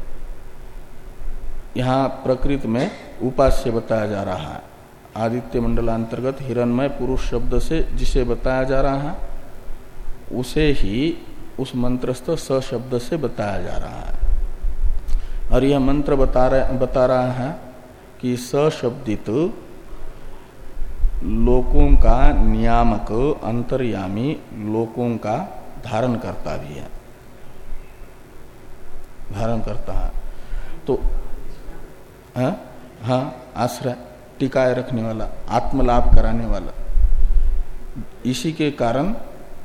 यहाँ प्रकृति में उपास्य बताया जा रहा है। आदित्य मंडलांतर्गत हिरण्मय पुरुष शब्द से जिसे बताया जा रहा है, उसे ही उस मंत्रस्थ स शब्द से बताया जा रहा है। और यह मंत्र बता रहा बता रहा है कि स शब्दित लोकों का नियामक, अंतर्यामी लोकों का धारण करता भी है, धारण करता है। तो हाँ हाँ आश्रय टिकाए रखने वाला, आत्मलाभ कराने वाला। इसी के कारण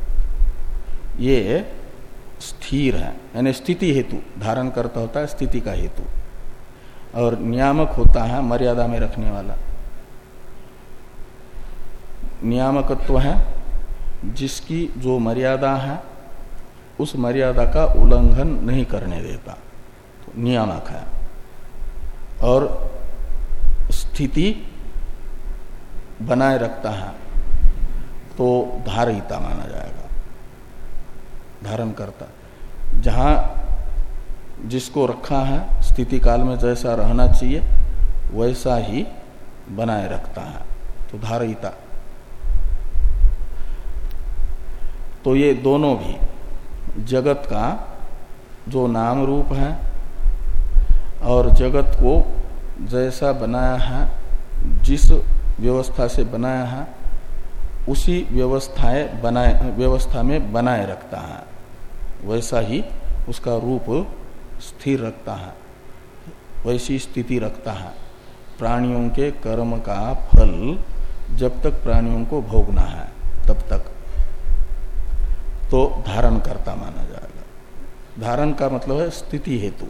ये स्थिर है, यानी स्थिति हेतु धारण करता होता है, स्थिति का हेतु, और नियामक होता है मर्यादा में रखने वाला। नियामकत्व है जिसकी जो मर्यादा है उस मर्यादा का उल्लंघन नहीं करने देता, तो नियामक है। और स्थिति बनाए रखता है तो धारयिता माना जाएगा, धारण करता। जहां जिसको रखा है स्थिति काल में जैसा रहना चाहिए वैसा ही बनाए रखता है, तो धारयिता। तो ये दोनों भी जगत का जो नाम रूप है और जगत को जैसा बनाया है, जिस व्यवस्था से बनाया है, उसी व्यवस्थाएं बनाए व्यवस्था में बनाए रखता है, वैसा ही उसका रूप स्थिर रखता है, वैसी स्थिति रखता है। प्राणियों के कर्म का फल जब तक प्राणियों को भोगना है तब तक तो धारण करता माना जाएगा। धारण का मतलब है स्थिति हेतु।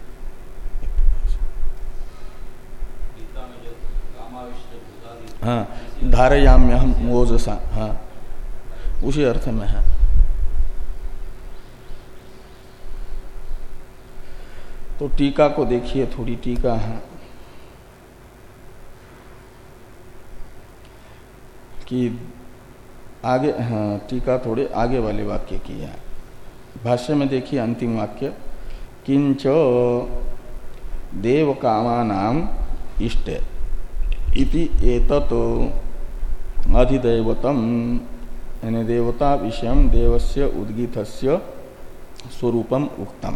हाँ, धारयाम्य हम ओजसा, हाँ उसी अर्थ में है। तो टीका को देखिए, थोड़ी टीका है कि आगे, हाँ टीका थोड़े आगे वाले वाक्य की है। भाष्य में देखिए अंतिम वाक्य, किंच देव कामानाम इष्टे इति एतत् अधिदैवतम, यानी देवता विषयम देवस्य उद्गीतस्य स्वरूपम उक्तम।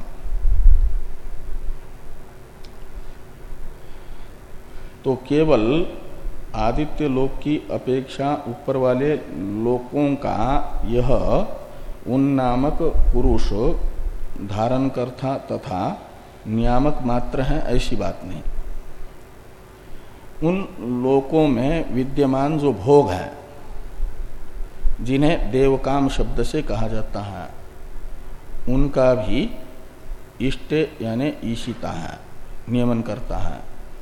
तो केवल आदित्य लोक की अपेक्षा ऊपर वाले लोकों का यह उन नामक पुरुष धारणकर्ता तथा नियामक मात्र है, ऐसी बात नहीं। उन लोकों में विद्यमान जो भोग है, जिन्हें देवकाम शब्द से कहा जाता है, उनका भी इष्ट यानी ईशिता है, नियमन करता है।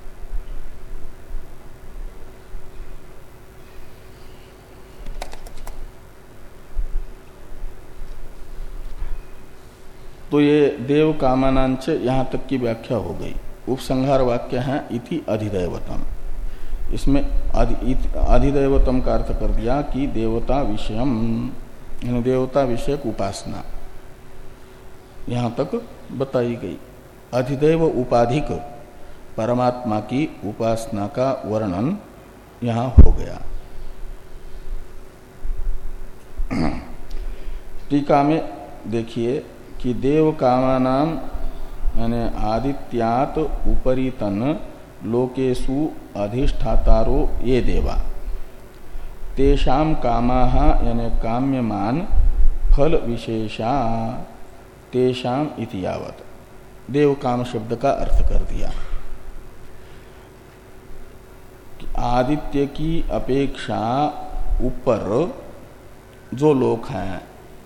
तो ये देव कामानांच यहां तक की व्याख्या हो गई। उपसंहार वाक्य है इति अधिदैवतम। इसमें अधिदैवतम का अर्थ कर दिया कि देवता विषयम, यानी देवता विषयक उपासना यहां तक बताई गई। अधिदैव उपाधिक परमात्मा की उपासना का वर्णन यहां हो गया। टीका में देखिए कि देव कामानाम यानी आदित्यात उपरीतन लोकेशु अधिष्ठातारो ये देवा, तेषाम कामाः यानी काम्यमान फल विशेषा तेषाम इति यावत। देव काम शब्द का अर्थ कर दिया। आदित्य की अपेक्षा ऊपर जो लोक हैं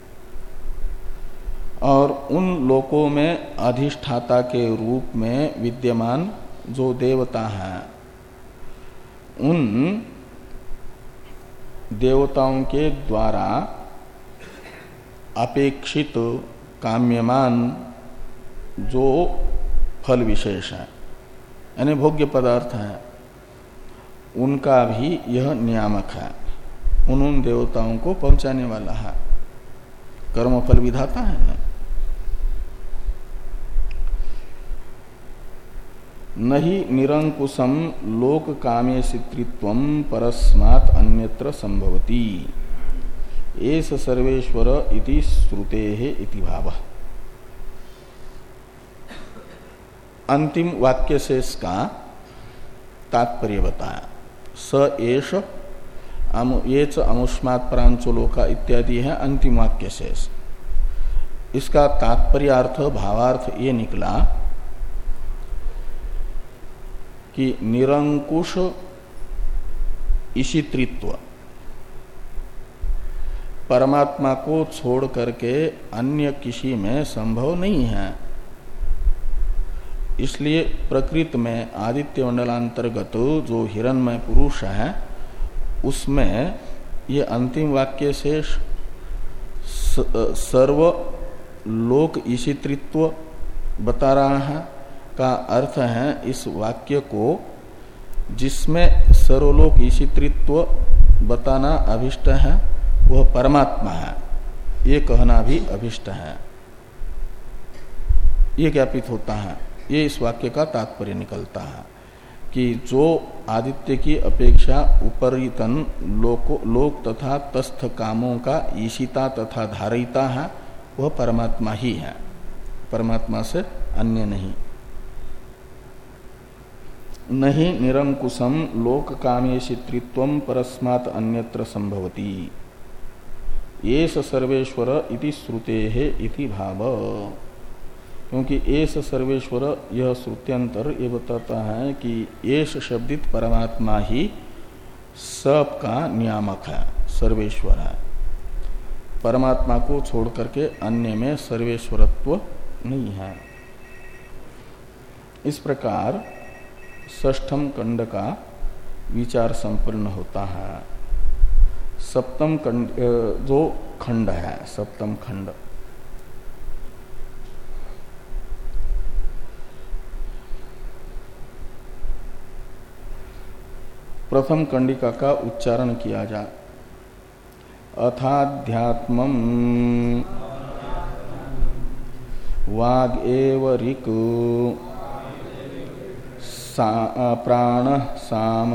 और उन लोकों में अधिष्ठाता के रूप में विद्यमान जो देवता हैं, उन देवताओं के द्वारा अपेक्षित काम्यमान जो फल विशेष है, यानी भोग्य पदार्थ है, उनका भी यह नियामक है, उन उन देवताओं को पहुंचाने वाला है, कर्म फल विधाता है ना। नहीं निरंकुशम लोक कामे सित्रित्वम परस्मात् अन्यत्र संभवति, एष सर्वेश्वर इति श्रुतेः इति भावः। अंतिम वाक्य से इसका तात्पर्य बताया। स एष ये च अमुष्मात् परांचो लोका इत्यादि है अंतिम वाक्य शेष। इसका तात्पर्यार्थ भावार्थ ये निकला कि निरंकुश ईशित्रित्व परमात्मा को छोड़ करके अन्य किसी में संभव नहीं है। इसलिए प्रकृति में आदित्य मंडलांतर्गत जो हिरण्मय पुरुष है, उसमें ये अंतिम वाक्य से सर्व लोक ईशित्रित्व बता रहा है का अर्थ है इस वाक्य को जिसमें सर्वलोक ईशित्रित्व बताना अभिष्ट है वह परमात्मा है, ये कहना भी अभिष्ट है। ये ज्ञापित होता है, ये इस वाक्य का तात्पर्य निकलता है कि जो आदित्य की अपेक्षा उपरितन लोक लोक तथा तस्थ कामों का ईशिता तथा धारिता है वह परमात्मा ही है। परमात्मा से अन्य नहीं। नहीं निरंकुशम लोक कामेशित्रित्वम परस्मात् अन्यत्र संभवति येष सर्वेश्वर इति श्रुतेः इति भाव। क्योंकि येष सर्वेश्वर यह श्रुत्यंतर ये बताता है कि येष शब्दित परमात्मा ही सब का नियामक है, सर्वेश्वर है। परमात्मा को छोड़ करके अन्य में सर्वेश्वरत्व नहीं है। इस प्रकार षष्ठम खंड का विचार संपन्न होता है। सप्तम खंड जो खंड है, सप्तम खंड प्रथम कंडिका का उच्चारण किया जाए। अथाध्यात्मम वाग एव ऋक् सा, प्राण साम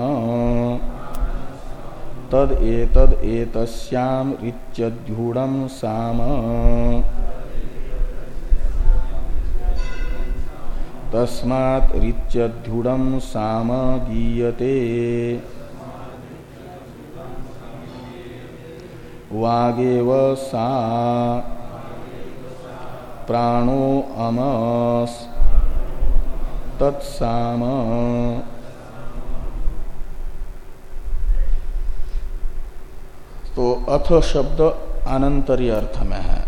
तद एतद एतस्याम ऋच्यध्यूढं साम तस्मात् ऋच्यध्यूढं साम गीयते वागेव सा प्राणो अमस् तत्साम। तो अथ शब्द अनंतरीय अर्थ में है।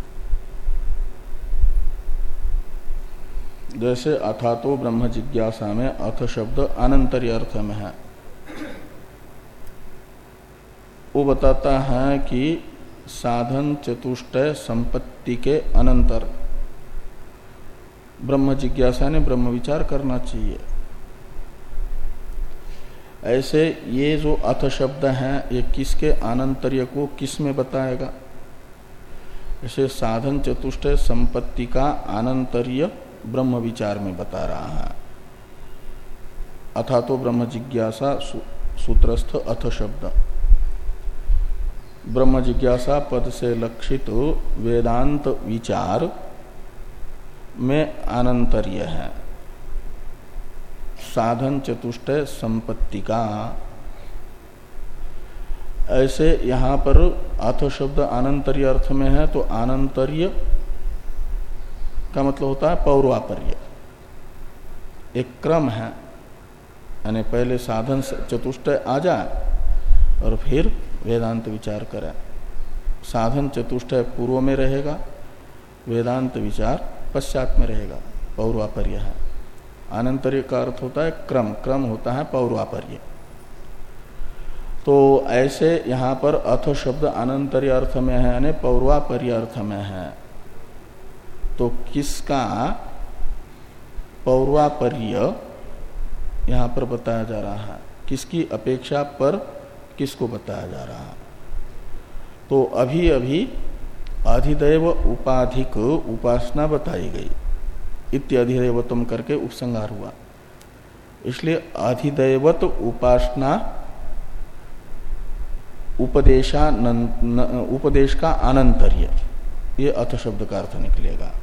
जैसे अथा तो ब्रह्म जिज्ञासा में अथ शब्द अनंतरीय अर्थ में है। वो बताता है कि साधन चतुष्टय संपत्ति के अनंतर ब्रह्म जिज्ञासा ने ब्रह्म विचार करना चाहिए। ऐसे ये जो अथ शब्द है ये किसके अनंतर्य को किस में बताएगा? ऐसे साधन चतुष्टय संपत्ति का अनंतर्य ब्रह्म विचार में बता रहा है। अथा तो ब्रह्म जिज्ञासा सूत्रस्थ अथ शब्द ब्रह्म जिज्ञासा पद से लक्षित वेदांत विचार में अनंतर्य है साधन चतुष्टय संपत्ति का। ऐसे यहां पर अथ शब्द अनंतर्य अर्थ में है तो अनंतर्य का मतलब होता है पौर्वापर्य। एक क्रम है, यानी पहले साधन चतुष्टय आ जाए और फिर वेदांत विचार करें। साधन चतुष्टय पूर्व में रहेगा, वेदांत विचार पश्चात में रहेगा, पौर्वापर्य है। अनंतर्य का अर्थ होता है क्रम, क्रम होता है पौर्वापर्य। तो ऐसे यहां पर अथ शब्द अनंतर्य अर्थ में है यानी पौर्वापर्य अर्थ में है। तो किसका पौर्वापर्य यहां पर बताया जा रहा है, किसकी अपेक्षा पर किसको बताया जा रहा है? तो अभी अभी अधिदैव उपाधिक उपासना बताई गई, इत्यधिदैवतम करके उपसंहार हुआ। इसलिए अधिदैवत उपासना उपदेशा उपदेश का अनंतर्य, ये अथ शब्द का अर्थ निकलेगा।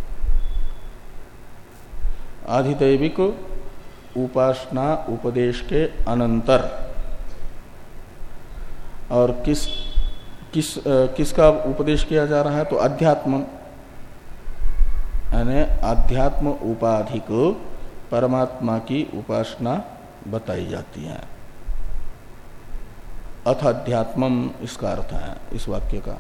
अधिदैविक उपासना उपदेश के अनंतर और किस किस किसका उपदेश किया जा रहा है? तो अध्यात्म, यानी अध्यात्म उपाधिक परमात्मा की उपासना बताई जाती है। अथ अध्यात्मम इसका अर्थ है इस वाक्य का।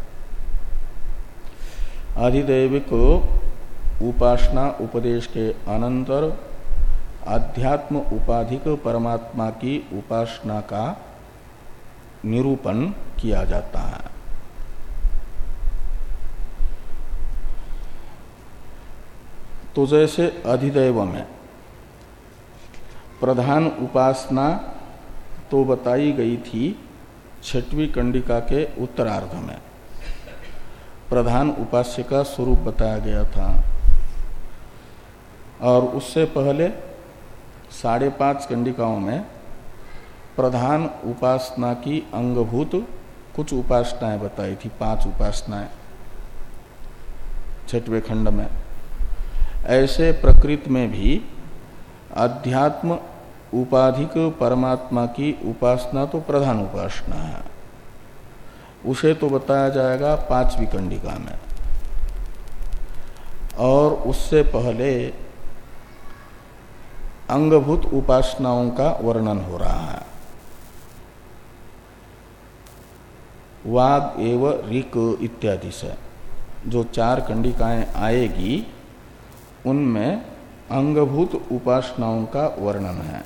अधिदैविक उपासना उपदेश के अनंतर अध्यात्म उपाधिक परमात्मा की उपासना का निरूपण किया जाता है। तो जैसे अधिदैव में प्रधान उपासना तो बताई गई थी छठवीं कंडिका के उत्तरार्ध में, प्रधान उपास्य का स्वरूप बताया गया था। और उससे पहले साढ़े पांच कंडिकाओं में प्रधान उपासना की अंगभूत कुछ उपासनाएं बताई थी, पांच उपासनाएं छठवें खंड में। ऐसे प्रकृति में भी अध्यात्म उपाधिक परमात्मा की उपासना तो प्रधान उपासना है, उसे तो बताया जाएगा पांचवी कंडिका में। और उससे पहले अंगभूत उपासनाओं का वर्णन हो रहा है। वाग एव ऋक इत्यादि से जो चार कंडिकाएं आएगी उनमें अंगभूत उपासनाओं का वर्णन है।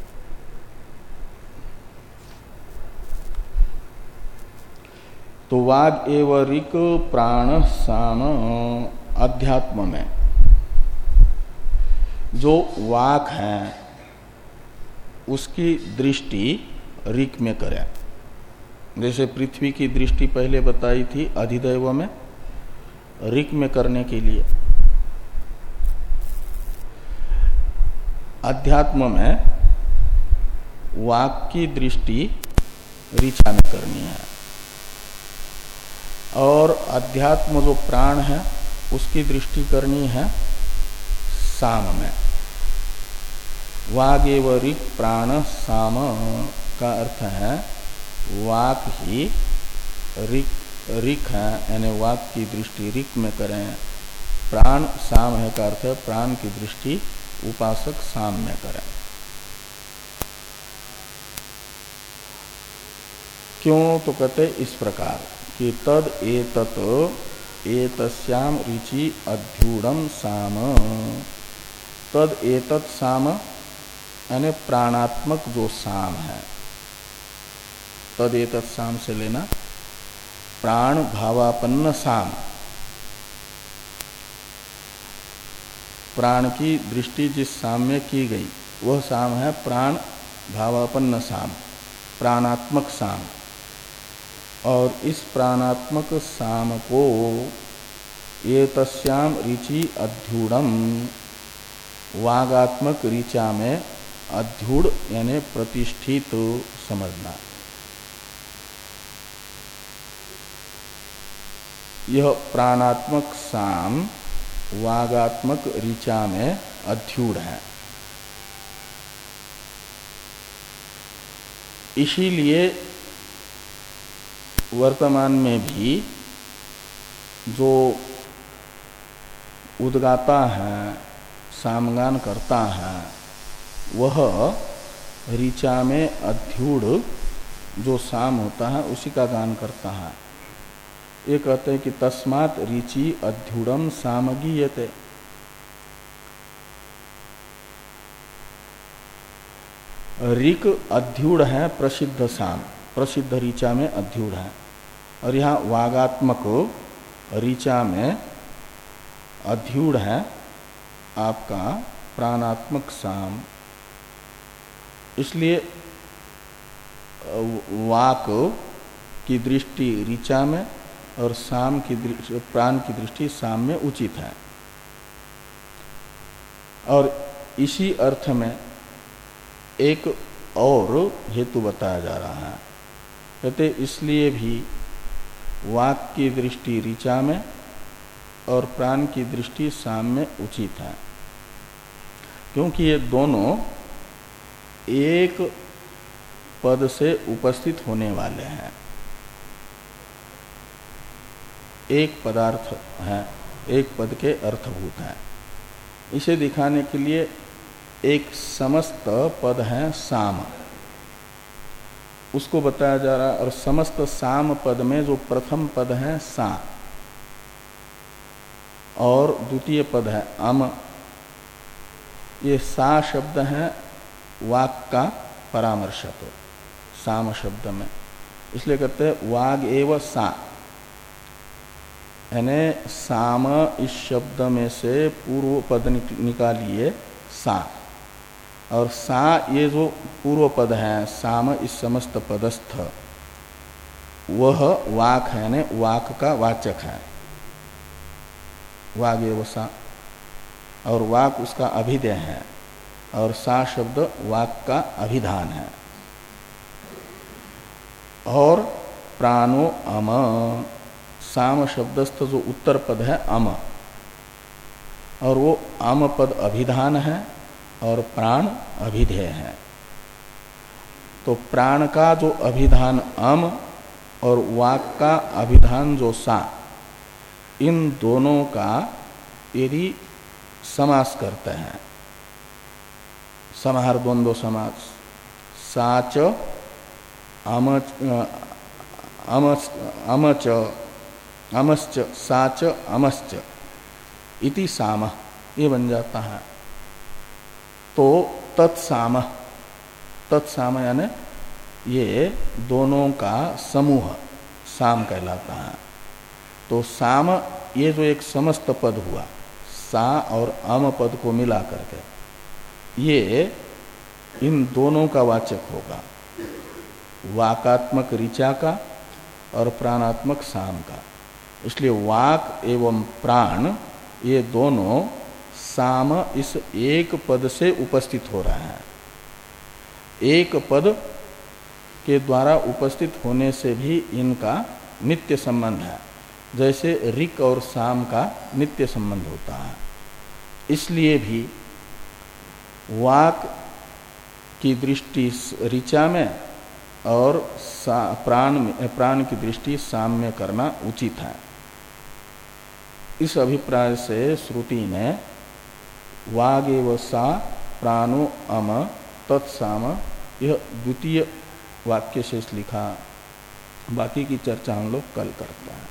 तो वाग एव ऋक प्राण साम अध्यात्म में जो वाक है उसकी दृष्टि ऋक में करें। जैसे पृथ्वी की दृष्टि पहले बताई थी अधिदैव में, ऋक में करने के लिए। अध्यात्म में वाक की दृष्टि ऋचा में करनी है और अध्यात्म जो प्राण है उसकी दृष्टि करनी है साम में। वाग एव ऋक प्राण साम का अर्थ है वाक ही ऋक ऋक है, यानी वाक की दृष्टि ऋक में करें। प्राण साम है का अर्थ है प्राण की दृष्टि उपासक साम में करें। क्यों? तो कहते इस प्रकार कि तद एतत एतस्याम रुचि अध्यूढ़म साम। तद एतत साम यानी प्राणात्मक जो साम है, तद एतत साम से लेना प्राण भावापन्न साम। प्राण की दृष्टि जिस साम में की गई वह साम है प्राण भावापन्न साम, प्राणात्मक साम। और इस प्राणात्मक साम को ये तस्याम ऋचि अध्यूढ़म वागात्मक ऋचा में अध्यूढ़ यानी प्रतिष्ठित तो समझना। यह प्राणात्मक साम वागात्मक ऋचा में अध्यूढ़ है। इसीलिए वर्तमान में भी जो उद्गाता है, सामगान करता है, वह ऋचा में अध्यूढ़ जो साम होता है उसी का गान करता है। ये कहते हैं कि तस्मात् ऋचि अध्यूढ़म सामगीयते। ऋक अध्यूढ़ है प्रसिद्ध साम, प्रसिद्ध ऋचा में अध्यूढ़ है। और यहाँ वागात्मक ऋचा में अध्यूढ़ है आपका प्राणात्मक साम। इसलिए वाक की दृष्टि ऋचा में और साम की दृष्टि, प्राण की दृष्टि साम में उचित है। और इसी अर्थ में एक और हेतु बताया जा रहा है। कहते इसलिए भी वाक की दृष्टि ऋचा में और प्राण की दृष्टि साम में उचित है, क्योंकि ये दोनों एक पद से उपस्थित होने वाले हैं, एक पदार्थ है, एक पद के अर्थभूत हैं। इसे दिखाने के लिए एक समस्त पद है साम, उसको बताया जा रहा है। और समस्त साम पद में जो प्रथम पद है सा और द्वितीय पद है अम, ये सा शब्द है वाक का परामर्शक साम शब्द में। इसलिए कहते हैं वाग एव सा, यानी साम इस शब्द में से पूर्व पद निकालिए सा, और सा ये जो पूर्व पद है साम इस समस्त पदस्थ, वह वाक है, यानी वाक का वाचक है, वाग एव सा। और वाक उसका अभिधेय है और सा शब्द वाक का अभिधान है। और प्राणो अम, साम शब्दस्थ जो उत्तर पद है अम, और वो अम पद अभिधान है और प्राण अभिधेय है। तो प्राण का जो अभिधान अम और वाक का अभिधान जो सा, इन दोनों का यदि समास करते हैं, समाहार द्वंद्व समास, साच अमच अमच अमच अमश्च साच अमश्च इति साम, ये बन जाता है। तो तत्साम, तत्साम यानी ये दोनों का समूह साम कहलाता है। तो साम ये जो एक समस्त पद हुआ, सा और अम पद को मिला करके, ये इन दोनों का वाचक होगा, वाकात्मक ऋचा का और प्राणात्मक साम का। इसलिए वाक एवं प्राण ये दोनों साम इस एक पद से उपस्थित हो रहे हैं। एक पद के द्वारा उपस्थित होने से भी इनका नित्य संबंध है, जैसे ऋक और साम का नित्य संबंध होता है। इसलिए भी वाक की दृष्टि ऋचा में और प्राण में, प्राण की दृष्टि साम में करना उचित है। इस अभिप्राय से श्रुति ने वागेव सा प्राणो अम तत्साम, यह द्वितीय वाक्य शेष लिखा। बाकी की चर्चा हम लोग कल करते हैं।